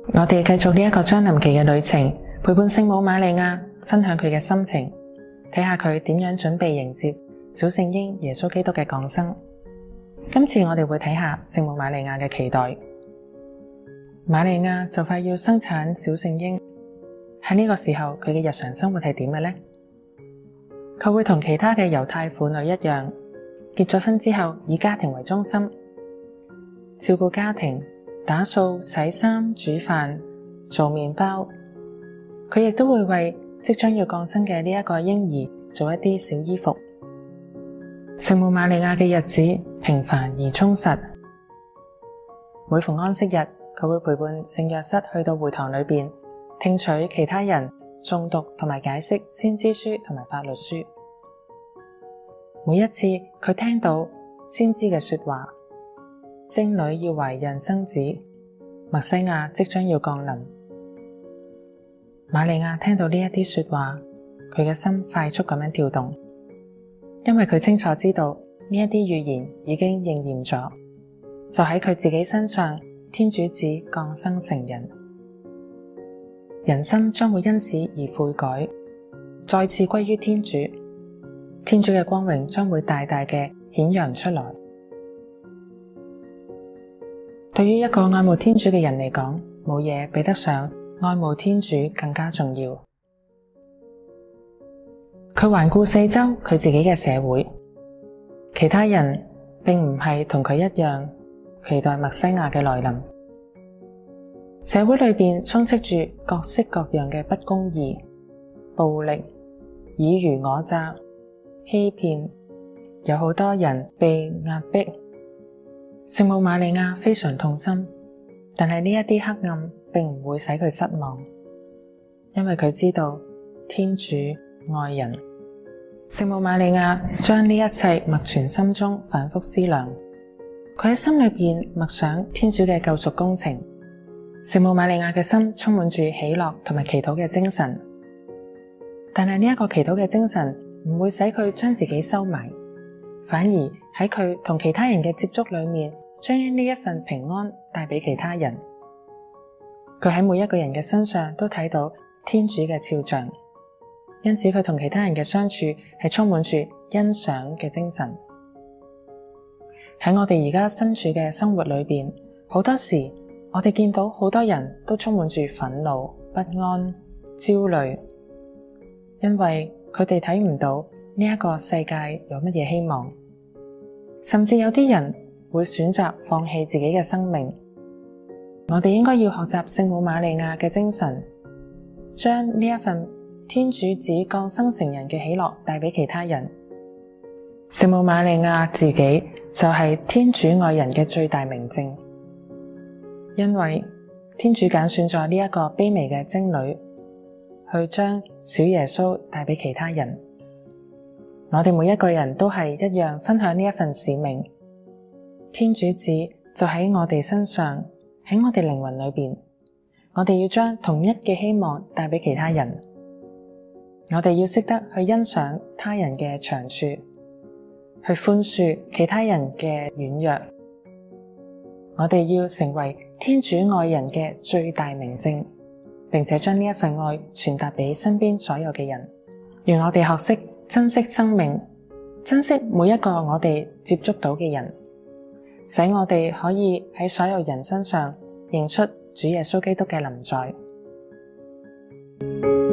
我哋繼續呢一個將臨期嘅旅程，陪伴聖母瑪利亞分享佢嘅心情，睇下佢點樣準備迎接小聖嬰耶穌基督嘅降生。今次我哋會睇下聖母瑪利亞嘅期待。瑪利亞就快要生產小聖嬰，喺呢個時候佢嘅日常生活係點嘅呢？佢會同其他嘅猶太婦女一樣，結咗婚之後以家庭為中心，照顧家庭，打掃、洗衫、煮飯、做麵包。佢亦都會為即將要降生嘅呢一個嬰兒做一啲小衣服。聖母瑪利亞嘅日子平凡而充實。每逢安息日，佢會陪伴聖若瑟去到會堂裏邊，聽取其他人誦讀同埋解釋先知書同埋法律書。每一次佢聽到先知嘅說話，貞女要懷孕生子，默西亞即將要降臨。瑪利亞聽到呢一啲說話，佢嘅心快速咁樣跳動，因為佢清楚知道呢一啲預言已經應驗咗，就喺佢自己身上，天主子降生成人，人心將會因此而悔改，再次歸於天主，天主嘅光榮將會大大嘅顯揚出來。對於一個愛慕天主嘅人嚟講，冇嘢比得上愛慕天主更加重要。佢環顧四周佢自己嘅社會，其他人並唔係同佢一樣期待默西亞嘅來臨。社會裏邊充斥住各式各樣嘅不公義、暴力、爾虞我詐、欺騙，有好多人被壓迫。聖母瑪利亞非常痛心，但係呢一啲黑暗並唔會使佢失望，因為佢知道天主愛人。聖母瑪利亞將呢一切默存心中，反覆思量。佢喺心裏邊默想天主嘅救贖工程。聖母瑪利亞嘅心充滿住喜樂同埋祈禱嘅精神，但係呢一個祈禱嘅精神唔會使佢將自己收埋，反而喺佢同其他人嘅接觸裏面，將呢一份平安帶俾其他人。佢喺每一個人嘅身上都睇到天主嘅肖像，因此佢同其他人嘅相處係充滿住欣賞嘅精神。喺我哋而家身處嘅生活裏邊，好多時我哋見到好多人都充滿住憤怒、不安、焦慮，因為佢哋睇唔到呢一個世界有乜嘢希望，甚至有啲人會選擇放棄自己嘅生命。我哋應該要學習聖母瑪利亞嘅精神，將呢一份天主子降生成人嘅喜樂帶俾其他人。聖母瑪利亞自己就係天主愛人嘅最大明證，因為天主揀選咗呢一個卑微嘅貞女，去將小耶穌帶俾其他人。我哋每一個人都係一樣分享呢一份使命。天主子就喺我哋身上，喺我哋靈魂裏邊，我哋要將同一嘅希望帶俾其他人。我哋要識得去欣賞他人嘅長處，去寬恕其他人嘅軟弱。我哋要成為天主愛人嘅最大明證，並且將呢一份愛傳達俾身邊所有嘅人。願我哋學識珍惜生命，珍惜每一個我哋接觸到嘅人，使我哋可以喺所有人身上認出主耶穌基督嘅臨在。